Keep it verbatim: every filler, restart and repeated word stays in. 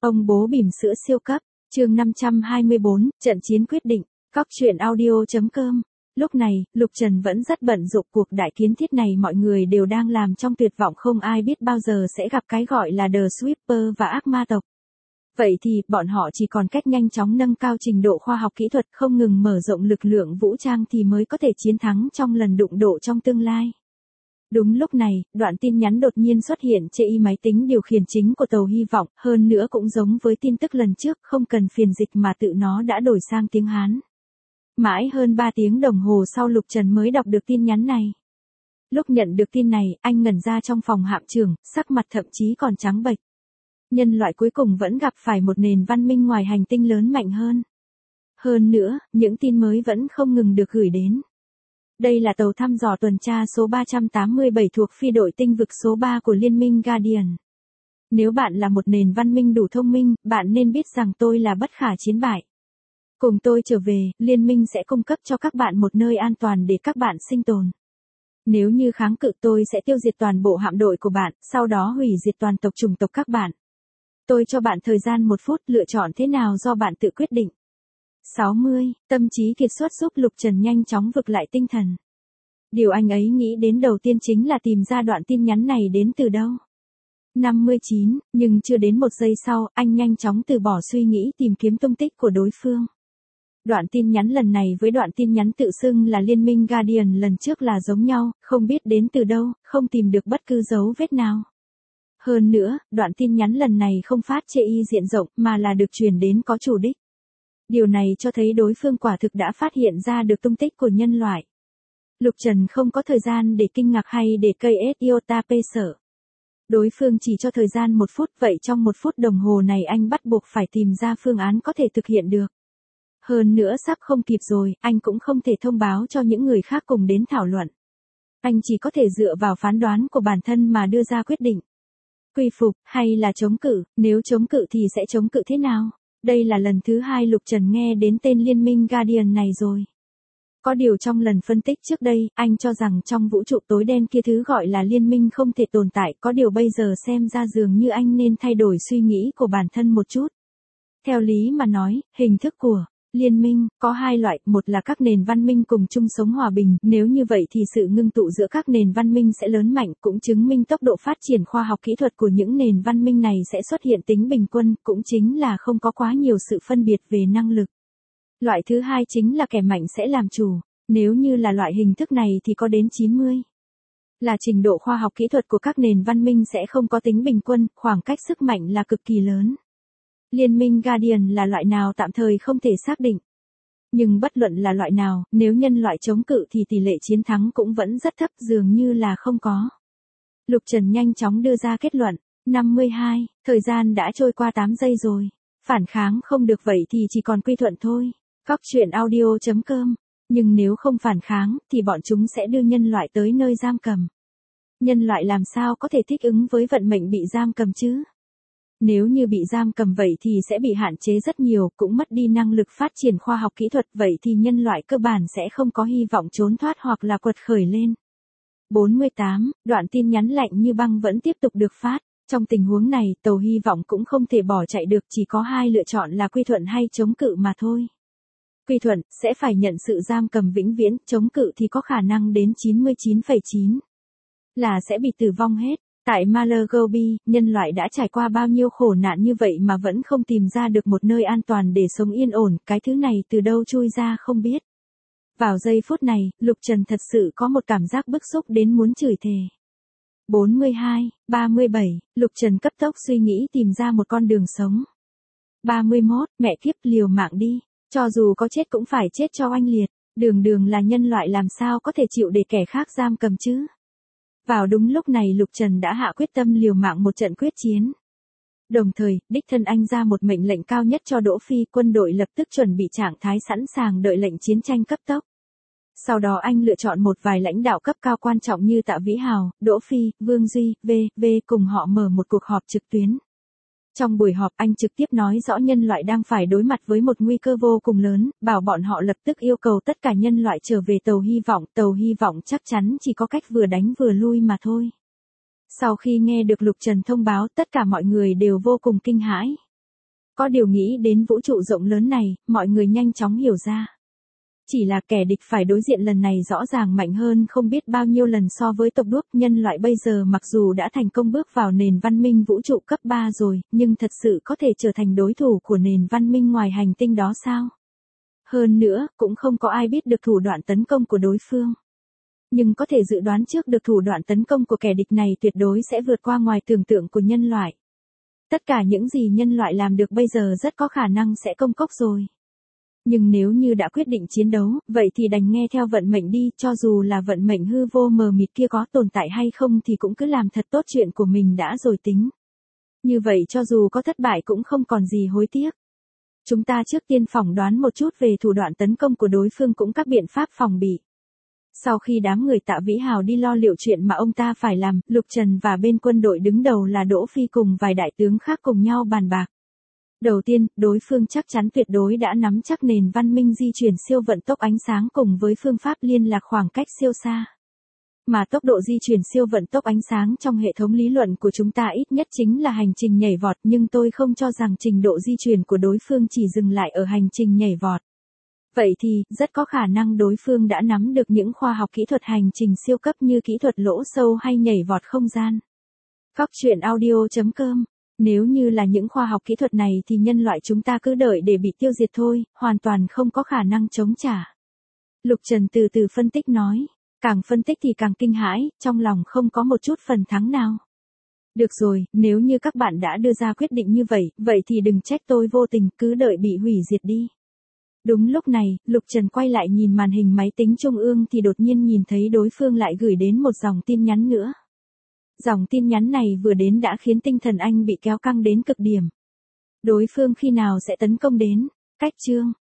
Ông bố bỉm sữa siêu cấp, chương năm trăm hai mươi bốn, trận chiến quyết định, Cóc truyện audio.com. Lúc này, Lục Trần vẫn rất bận rộn, cuộc đại kiến thiết này mọi người đều đang làm trong tuyệt vọng, không ai biết bao giờ sẽ gặp cái gọi là The Sweeper và ác ma tộc. Vậy thì, bọn họ chỉ còn cách nhanh chóng nâng cao trình độ khoa học kỹ thuật, không ngừng mở rộng lực lượng vũ trang thì mới có thể chiến thắng trong lần đụng độ trong tương lai. Đúng lúc này, đoạn tin nhắn đột nhiên xuất hiện trên y máy tính điều khiển chính của tàu hy vọng, hơn nữa cũng giống với tin tức lần trước, không cần phiền dịch mà tự nó đã đổi sang tiếng Hán. Mãi hơn ba tiếng đồng hồ sau Lục Trần mới đọc được tin nhắn này. Lúc nhận được tin này, anh ngẩn ra trong phòng hạm trưởng, sắc mặt thậm chí còn trắng bệch. Nhân loại cuối cùng vẫn gặp phải một nền văn minh ngoài hành tinh lớn mạnh hơn. Hơn nữa, những tin mới vẫn không ngừng được gửi đến. Đây là tàu thăm dò tuần tra số ba trăm tám mươi bảy thuộc phi đội tinh vực số ba của Liên minh Guardian. Nếu bạn là một nền văn minh đủ thông minh, bạn nên biết rằng tôi là bất khả chiến bại. Cùng tôi trở về, Liên minh sẽ cung cấp cho các bạn một nơi an toàn để các bạn sinh tồn. Nếu như kháng cự tôi sẽ tiêu diệt toàn bộ hạm đội của bạn, sau đó hủy diệt toàn tộc chủng tộc các bạn. Tôi cho bạn thời gian một phút, lựa chọn thế nào do bạn tự quyết định. sáu mươi, tâm trí kiệt xuất giúp Lục Trần nhanh chóng vực lại tinh thần. Điều anh ấy nghĩ đến đầu tiên chính là tìm ra đoạn tin nhắn này đến từ đâu. năm mươi chín, nhưng chưa đến một giây sau, anh nhanh chóng từ bỏ suy nghĩ tìm kiếm tung tích của đối phương. Đoạn tin nhắn lần này với đoạn tin nhắn tự xưng là Liên minh Guardian lần trước là giống nhau, không biết đến từ đâu, không tìm được bất cứ dấu vết nào. Hơn nữa, đoạn tin nhắn lần này không phát trên y diện rộng mà là được truyền đến có chủ đích. Điều này cho thấy đối phương quả thực đã phát hiện ra được tung tích của nhân loại. Lục Trần không có thời gian để kinh ngạc hay để cây ét iota p sợ. Đối phương chỉ cho thời gian một phút, vậy trong một phút đồng hồ này anh bắt buộc phải tìm ra phương án có thể thực hiện được. Hơn nữa sắp không kịp rồi, anh cũng không thể thông báo cho những người khác cùng đến thảo luận. Anh chỉ có thể dựa vào phán đoán của bản thân mà đưa ra quyết định. Quy phục, hay là chống cự, nếu chống cự thì sẽ chống cự thế nào? Đây là lần thứ hai Lục Trần nghe đến tên Liên minh Guardian này rồi. Có điều trong lần phân tích trước đây, anh cho rằng trong vũ trụ tối đen kia thứ gọi là liên minh không thể tồn tại, có điều bây giờ xem ra dường như anh nên thay đổi suy nghĩ của bản thân một chút. Theo lý mà nói, hình thức của liên minh có hai loại, một là các nền văn minh cùng chung sống hòa bình, nếu như vậy thì sự ngưng tụ giữa các nền văn minh sẽ lớn mạnh, cũng chứng minh tốc độ phát triển khoa học kỹ thuật của những nền văn minh này sẽ xuất hiện tính bình quân, cũng chính là không có quá nhiều sự phân biệt về năng lực. Loại thứ hai chính là kẻ mạnh sẽ làm chủ, nếu như là loại hình thức này thì có đến chín mươi. Là trình độ khoa học kỹ thuật của các nền văn minh sẽ không có tính bình quân, khoảng cách sức mạnh là cực kỳ lớn. Liên minh Guardian là loại nào tạm thời không thể xác định. Nhưng bất luận là loại nào, nếu nhân loại chống cự thì tỷ lệ chiến thắng cũng vẫn rất thấp, dường như là không có. Lục Trần nhanh chóng đưa ra kết luận. năm mươi hai, thời gian đã trôi qua tám giây rồi. Phản kháng không được vậy thì chỉ còn quy thuận thôi. Cóc truyện audio.com. Nhưng nếu không phản kháng thì bọn chúng sẽ đưa nhân loại tới nơi giam cầm. Nhân loại làm sao có thể thích ứng với vận mệnh bị giam cầm chứ? Nếu như bị giam cầm vậy thì sẽ bị hạn chế rất nhiều, cũng mất đi năng lực phát triển khoa học kỹ thuật, vậy thì nhân loại cơ bản sẽ không có hy vọng trốn thoát hoặc là quật khởi lên. bốn mươi tám, đoạn tin nhắn lạnh như băng vẫn tiếp tục được phát. Trong tình huống này, tàu hy vọng cũng không thể bỏ chạy được, chỉ có hai lựa chọn là quy thuận hay chống cự mà thôi. Quy thuận, sẽ phải nhận sự giam cầm vĩnh viễn, chống cự thì có khả năng đến chín mươi chín phẩy chín. Là sẽ bị tử vong hết. Tại Malagobie, nhân loại đã trải qua bao nhiêu khổ nạn như vậy mà vẫn không tìm ra được một nơi an toàn để sống yên ổn, cái thứ này từ đâu chui ra không biết. Vào giây phút này, Lục Trần thật sự có một cảm giác bức xúc đến muốn chửi thề. bốn mươi hai, ba mươi bảy, Lục Trần cấp tốc suy nghĩ tìm ra một con đường sống. ba mươi mốt, mẹ kiếp, liều mạng đi, cho dù có chết cũng phải chết cho oanh liệt, đường đường là nhân loại làm sao có thể chịu để kẻ khác giam cầm chứ. Vào đúng lúc này Lục Trần đã hạ quyết tâm liều mạng một trận quyết chiến. Đồng thời, đích thân anh ra một mệnh lệnh cao nhất cho Đỗ Phi, quân đội lập tức chuẩn bị trạng thái sẵn sàng đợi lệnh chiến tranh cấp tốc. Sau đó anh lựa chọn một vài lãnh đạo cấp cao quan trọng như Tạ Vĩ Hào, Đỗ Phi, Vương Duy, vê vê cùng họ mở một cuộc họp trực tuyến. Trong buổi họp anh trực tiếp nói rõ nhân loại đang phải đối mặt với một nguy cơ vô cùng lớn, bảo bọn họ lập tức yêu cầu tất cả nhân loại trở về tàu hy vọng, tàu hy vọng chắc chắn chỉ có cách vừa đánh vừa lui mà thôi. Sau khi nghe được Lục Trần thông báo, tất cả mọi người đều vô cùng kinh hãi. Có điều nghĩ đến vũ trụ rộng lớn này, mọi người nhanh chóng hiểu ra. Chỉ là kẻ địch phải đối diện lần này rõ ràng mạnh hơn không biết bao nhiêu lần so với tộc đuốc. Nhân loại bây giờ mặc dù đã thành công bước vào nền văn minh vũ trụ cấp ba rồi, nhưng thật sự có thể trở thành đối thủ của nền văn minh ngoài hành tinh đó sao? Hơn nữa, cũng không có ai biết được thủ đoạn tấn công của đối phương. Nhưng có thể dự đoán trước được thủ đoạn tấn công của kẻ địch này tuyệt đối sẽ vượt qua ngoài tưởng tượng của nhân loại. Tất cả những gì nhân loại làm được bây giờ rất có khả năng sẽ công cốc rồi. Nhưng nếu như đã quyết định chiến đấu, vậy thì đành nghe theo vận mệnh đi, cho dù là vận mệnh hư vô mờ mịt kia có tồn tại hay không thì cũng cứ làm thật tốt chuyện của mình đã rồi tính. Như vậy cho dù có thất bại cũng không còn gì hối tiếc. Chúng ta trước tiên phỏng đoán một chút về thủ đoạn tấn công của đối phương cũng các biện pháp phòng bị. Sau khi đám người Tạ Vĩ Hào đi lo liệu chuyện mà ông ta phải làm, Lục Trần và bên quân đội đứng đầu là Đỗ Phi cùng vài đại tướng khác cùng nhau bàn bạc. Đầu tiên, đối phương chắc chắn tuyệt đối đã nắm chắc nền văn minh di chuyển siêu vận tốc ánh sáng cùng với phương pháp liên lạc khoảng cách siêu xa. Mà tốc độ di chuyển siêu vận tốc ánh sáng trong hệ thống lý luận của chúng ta ít nhất chính là hành trình nhảy vọt, nhưng tôi không cho rằng trình độ di chuyển của đối phương chỉ dừng lại ở hành trình nhảy vọt. Vậy thì, rất có khả năng đối phương đã nắm được những khoa học kỹ thuật hành trình siêu cấp như kỹ thuật lỗ sâu hay nhảy vọt không gian. Cóc truyện audio chấm com. Nếu như là những khoa học kỹ thuật này thì nhân loại chúng ta cứ đợi để bị tiêu diệt thôi, hoàn toàn không có khả năng chống trả. Lục Trần từ từ phân tích nói. Càng phân tích thì càng kinh hãi, trong lòng không có một chút phần thắng nào. Được rồi, nếu như các bạn đã đưa ra quyết định như vậy, vậy thì đừng trách tôi vô tình, cứ đợi bị hủy diệt đi. Đúng lúc này, Lục Trần quay lại nhìn màn hình máy tính trung ương thì đột nhiên nhìn thấy đối phương lại gửi đến một dòng tin nhắn nữa. Dòng tin nhắn này vừa đến đã khiến tinh thần anh bị kéo căng đến cực điểm. Đối phương khi nào sẽ tấn công đến? Cách chương.